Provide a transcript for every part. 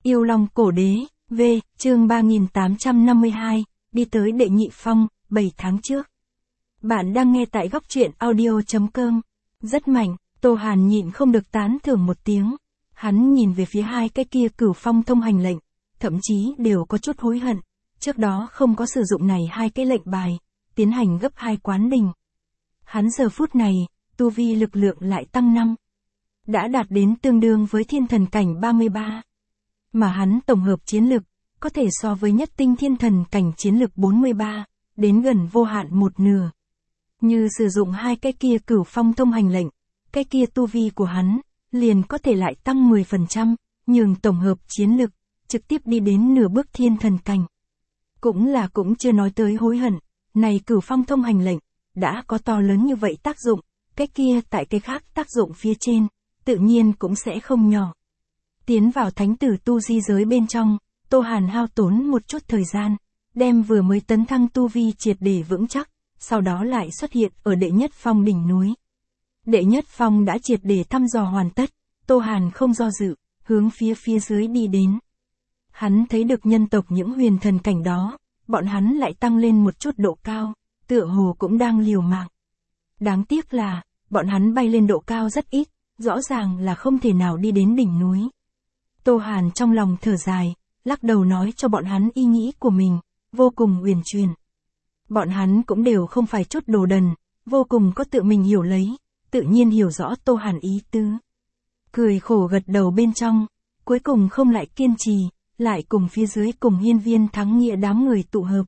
Yêu Long Cổ Đế, V, chương 3852, đi tới Đệ Nhị Phong, 7 tháng trước. Bạn đang nghe tại góc truyện audio.com. Rất mạnh, Tô Hàn nhịn không được tán thưởng một tiếng. Hắn nhìn về phía hai cái kia Cửu Phong thông hành lệnh, thậm chí đều có chút hối hận. Trước đó không có sử dụng này hai cái lệnh bài, tiến hành gấp 2 quán đình. Hắn giờ phút này, tu vi lực lượng lại tăng 5. Đã đạt đến tương đương với thiên thần cảnh 33. Mà hắn tổng hợp chiến lực, có thể so với nhất tinh thiên thần cảnh chiến lực 43, đến gần vô hạn một nửa. Như sử dụng hai cái kia Cửu Phong thông hành lệnh, cái kia tu vi của hắn, liền có thể lại tăng 10%, nhường tổng hợp chiến lực, trực tiếp đi đến nửa bước thiên thần cảnh. Cũng chưa nói tới hối hận, này Cửu Phong thông hành lệnh, đã có to lớn như vậy tác dụng, cái kia tại cái khác tác dụng phía trên, tự nhiên cũng sẽ không nhỏ. Tiến vào thánh tử tu di giới bên trong, Tô Hàn hao tốn một chút thời gian, đem vừa mới tấn thăng tu vi triệt để vững chắc, sau đó lại xuất hiện ở Đệ Nhất Phong đỉnh núi. Đệ Nhất Phong đã triệt để thăm dò hoàn tất, Tô Hàn không do dự, hướng phía dưới đi đến. Hắn thấy được nhân tộc những huyền thần cảnh đó, bọn hắn lại tăng lên một chút độ cao, tựa hồ cũng đang liều mạng. Đáng tiếc là, bọn hắn bay lên độ cao rất ít, rõ ràng là không thể nào đi đến đỉnh núi. Tô Hàn trong lòng thở dài, lắc đầu nói cho bọn hắn ý nghĩ của mình, vô cùng uyển chuyển. Bọn hắn cũng đều không phải chút đồ đần, vô cùng có tự mình hiểu lấy, tự nhiên hiểu rõ Tô Hàn ý tứ. Cười khổ gật đầu bên trong, cuối cùng không lại kiên trì, lại cùng phía dưới cùng Hiên Viên Thắng Nghĩa đám người tụ hợp.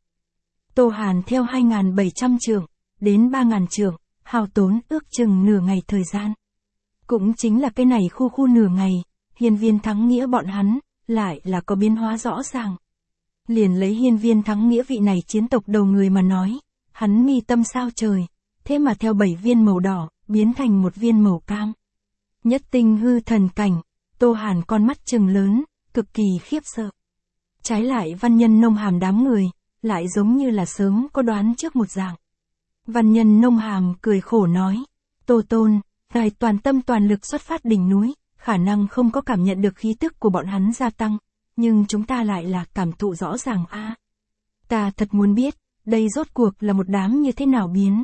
Tô Hàn theo 2.700 trượng, đến 3.000 trượng, hao tốn ước chừng nửa ngày thời gian. Cũng chính là cái này khu nửa ngày, Hiên Viên Thắng Nghĩa bọn hắn, lại là có biến hóa rõ ràng. Liền lấy Hiên Viên Thắng Nghĩa vị này chiến tộc đầu người mà nói, hắn mi tâm sao trời, thế mà theo 7 viên màu đỏ, biến thành một viên màu cam. Nhất tinh hư thần cảnh, Tô Hàn con mắt trừng lớn, cực kỳ khiếp sợ. Trái lại Văn Nhân Nông Hàm đám người, lại giống như là sớm có đoán trước một dạng. Văn Nhân Nông Hàm cười khổ nói, Tô Tôn, ngài toàn tâm toàn lực xuất phát đỉnh núi, khả năng không có cảm nhận được khí tức của bọn hắn gia tăng, nhưng chúng ta lại là cảm thụ rõ ràng a. Ta thật muốn biết, đây rốt cuộc là một đám như thế nào biến.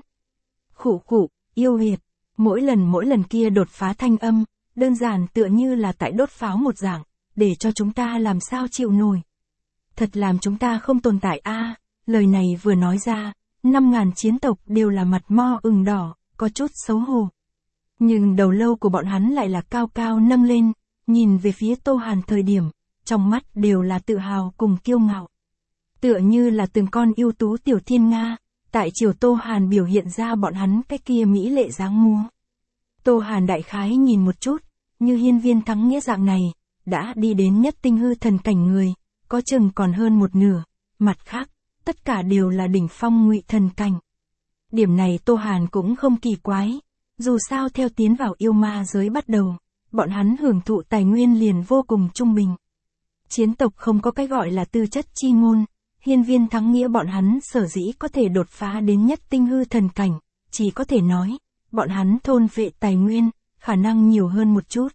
Khụ, yêu huyệt, mỗi lần kia đột phá thanh âm, đơn giản tựa như là tại đốt pháo một dạng, để cho chúng ta làm sao chịu nổi. Thật làm chúng ta không tồn tại a. Lời này vừa nói ra, 5.000 chiến tộc đều là mặt mo ửng đỏ, có chút xấu hổ. Nhưng đầu lâu của bọn hắn lại là cao cao nâng lên, nhìn về phía Tô Hàn thời điểm, trong mắt đều là tự hào cùng kiêu ngạo. Tựa như là từng con ưu tú tiểu thiên nga, tại chiều Tô Hàn biểu hiện ra bọn hắn cái kia mỹ lệ dáng múa. Tô Hàn đại khái nhìn một chút, như Hiên Viên Thắng Nghĩa dạng này, đã đi đến nhất tinh hư thần cảnh người, có chừng còn hơn một nửa, mặt khác, tất cả đều là đỉnh phong ngụy thần cảnh. Điểm này Tô Hàn cũng không kỳ quái, dù sao theo tiến vào yêu ma giới bắt đầu, bọn hắn hưởng thụ tài nguyên liền vô cùng trung bình. Chiến tộc không có cái gọi là tư chất chi ngôn, Hiên Viên Thắng Nghĩa bọn hắn sở dĩ có thể đột phá đến nhất tinh hư thần cảnh, chỉ có thể nói, bọn hắn thôn vệ tài nguyên, khả năng nhiều hơn một chút.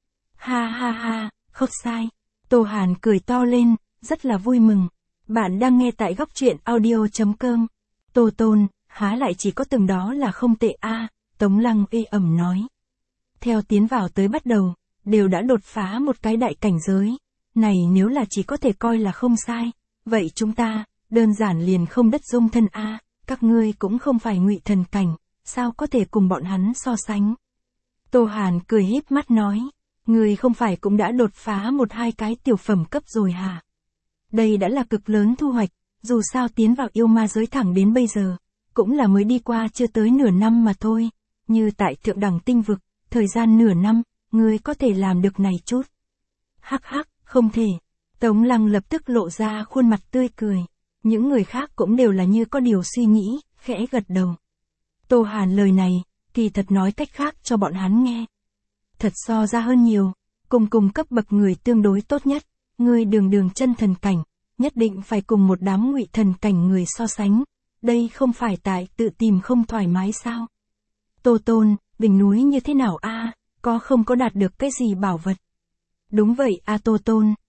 Ha, không sai. Tô Hàn cười to lên, rất là vui mừng. Bạn đang nghe tại góc truyện audio.com. Tô Tôn, há lại chỉ có từng đó là không tệ a. Tống Lăng ê ẩm nói. Theo tiến vào tới bắt đầu, đều đã đột phá một cái đại cảnh giới. Này nếu là chỉ có thể coi là không sai, vậy chúng ta, đơn giản liền không đất dung thân a. Các ngươi cũng không phải ngụy thần cảnh, sao có thể cùng bọn hắn so sánh. Tô Hàn cười híp mắt nói, ngươi không phải cũng đã đột phá 1-2 cái tiểu phẩm cấp rồi hả? Đây đã là cực lớn thu hoạch, dù sao tiến vào yêu ma giới thẳng đến bây giờ, cũng là mới đi qua chưa tới nửa năm mà thôi, như tại thượng đẳng tinh vực, thời gian nửa năm, ngươi có thể làm được này chút. Hắc, không thể. Tống Lăng lập tức lộ ra khuôn mặt tươi cười, những người khác cũng đều là như có điều suy nghĩ, khẽ gật đầu. Tô Hàn lời này, kỳ thật nói cách khác cho bọn hắn nghe. Thật so ra hơn nhiều, cùng cấp bậc người tương đối tốt nhất, ngươi đường chân thần cảnh, nhất định phải cùng một đám ngụy thần cảnh người so sánh, đây không phải tại tự tìm không thoải mái sao? Tô Tôn, đỉnh núi như thế nào a? Có không có đạt được cái gì bảo vật? Đúng vậy a Tô Tôn,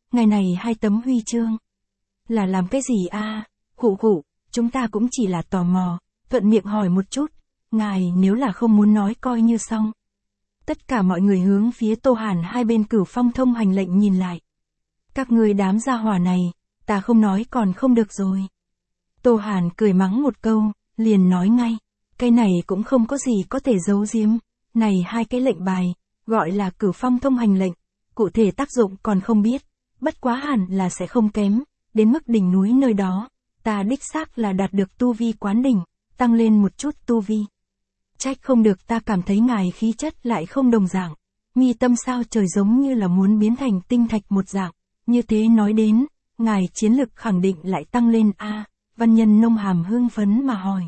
ngày này 2 tấm huy chương. Là làm cái gì a? Khụ, chúng ta cũng chỉ là tò mò, thuận miệng hỏi một chút, ngài nếu là không muốn nói coi như xong. Tất cả mọi người hướng phía Tô Hàn hai bên Cửu Phong thông hành lệnh nhìn lại. Các ngươi đám gia hỏa này, ta không nói còn không được rồi. Tô Hàn cười mắng một câu, liền nói ngay, cái này cũng không có gì có thể giấu giếm, này 2 cái lệnh bài, gọi là Cửu Phong thông hành lệnh, cụ thể tác dụng còn không biết, bất quá hẳn là sẽ không kém, đến mức đỉnh núi nơi đó, ta đích xác là đạt được tu vi quán đỉnh, tăng lên một chút tu vi. Trách không được ta cảm thấy ngài khí chất lại không đồng dạng, mi tâm sao trời giống như là muốn biến thành tinh thạch một dạng, như thế nói đến, ngài chiến lực khẳng định lại tăng lên a. Văn Nhân Nông hàm hưng phấn mà hỏi.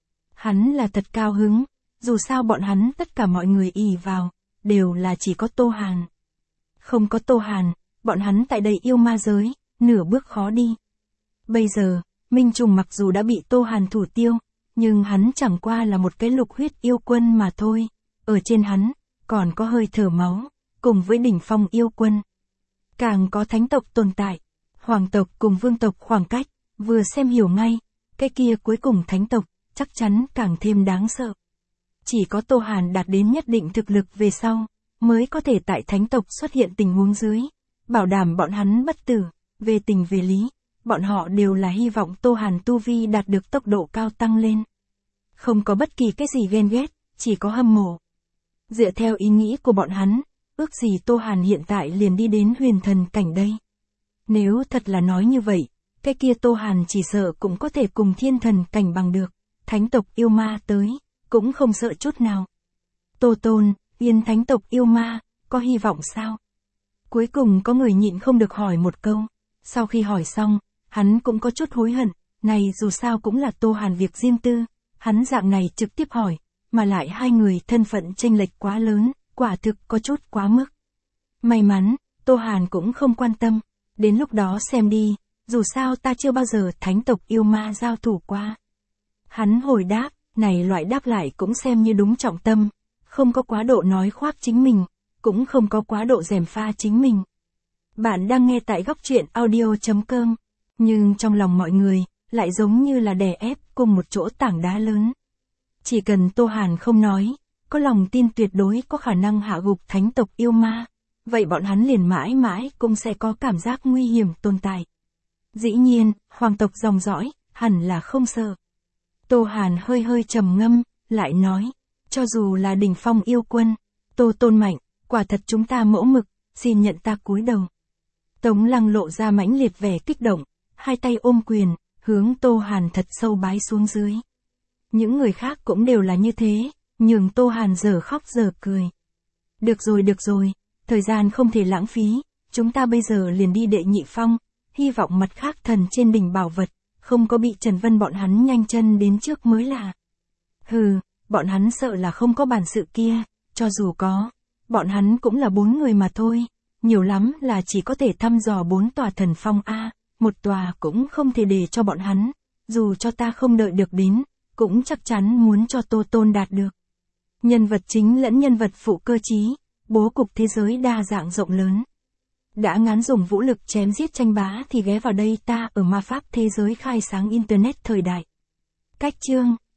Hắn là thật cao hứng, dù sao bọn hắn tất cả mọi người ỷ vào, đều là chỉ có Tô Hàn. Không có Tô Hàn, bọn hắn tại đây yêu ma giới, nửa bước khó đi. Bây giờ, Minh Trùng mặc dù đã bị Tô Hàn thủ tiêu, nhưng hắn chẳng qua là một cái lục huyết yêu quân mà thôi, ở trên hắn, còn có hơi thở máu, cùng với đỉnh phong yêu quân. Càng có thánh tộc tồn tại, hoàng tộc cùng vương tộc khoảng cách, vừa xem hiểu ngay, cái kia cuối cùng thánh tộc, chắc chắn càng thêm đáng sợ. Chỉ có Tô Hàn đạt đến nhất định thực lực về sau, mới có thể tại thánh tộc xuất hiện tình huống dưới, bảo đảm bọn hắn bất tử, về tình về lý, bọn họ đều là hy vọng Tô Hàn tu vi đạt được tốc độ cao tăng lên. Không có bất kỳ cái gì ghen ghét, chỉ có hâm mộ. Dựa theo ý nghĩ của bọn hắn, ước gì Tô Hàn hiện tại liền đi đến huyền thần cảnh đây. Nếu thật là nói như vậy, cái kia Tô Hàn chỉ sợ cũng có thể cùng thiên thần cảnh bằng được, thánh tộc yêu ma tới, cũng không sợ chút nào. Tô Tôn, Yên thánh tộc yêu ma, có hy vọng sao? Cuối cùng có người nhịn không được hỏi một câu, sau khi hỏi xong, hắn cũng có chút hối hận, này dù sao cũng là Tô Hàn việc riêng tư, hắn dạng này trực tiếp hỏi, mà lại 2 người thân phận chênh lệch quá lớn, quả thực có chút quá mức. May mắn, Tô Hàn cũng không quan tâm, đến lúc đó xem đi, dù sao ta chưa bao giờ thánh tộc yêu ma giao thủ qua. Hắn hồi đáp, này loại đáp lại cũng xem như đúng trọng tâm, không có quá độ nói khoác chính mình, cũng không có quá độ gièm pha chính mình. Bạn đang nghe tại góc truyện audio.com, nhưng trong lòng mọi người, lại giống như là đè ép cùng một chỗ tảng đá lớn. Chỉ cần Tô Hàn không nói, có lòng tin tuyệt đối có khả năng hạ gục thánh tộc yêu ma, vậy bọn hắn liền mãi mãi cũng sẽ có cảm giác nguy hiểm tồn tại. Dĩ nhiên, hoàng tộc dòng dõi, hẳn là không sợ. Tô Hàn hơi hơi trầm ngâm, lại nói, cho dù là đỉnh phong yêu quân, Tô Tôn mạnh, quả thật chúng ta mẫu mực, xin nhận ta cúi đầu. Tống Lăng lộ ra mãnh liệt vẻ kích động, 2 tay ôm quyền, hướng Tô Hàn thật sâu bái xuống dưới. Những người khác cũng đều là như thế, nhường Tô Hàn giờ khóc giờ cười. Được rồi, thời gian không thể lãng phí, chúng ta bây giờ liền đi đệ nhị phong, hy vọng mặt khác thần trên đỉnh bảo vật, không có bị Trần Vân bọn hắn nhanh chân đến trước mới là. Hừ, bọn hắn sợ là không có bản sự kia, cho dù có, bọn hắn cũng là 4 người mà thôi, nhiều lắm là chỉ có thể thăm dò 4 tòa thần phong A, một tòa cũng không thể để cho bọn hắn, dù cho ta không đợi được đến, cũng chắc chắn muốn cho Tô Tôn đạt được. Nhân vật chính lẫn nhân vật phụ cơ trí, bố cục thế giới đa dạng rộng lớn. Đã ngán dùng vũ lực chém giết tranh bá thì ghé vào đây ta ở ma pháp thế giới khai sáng internet thời đại. Cách chương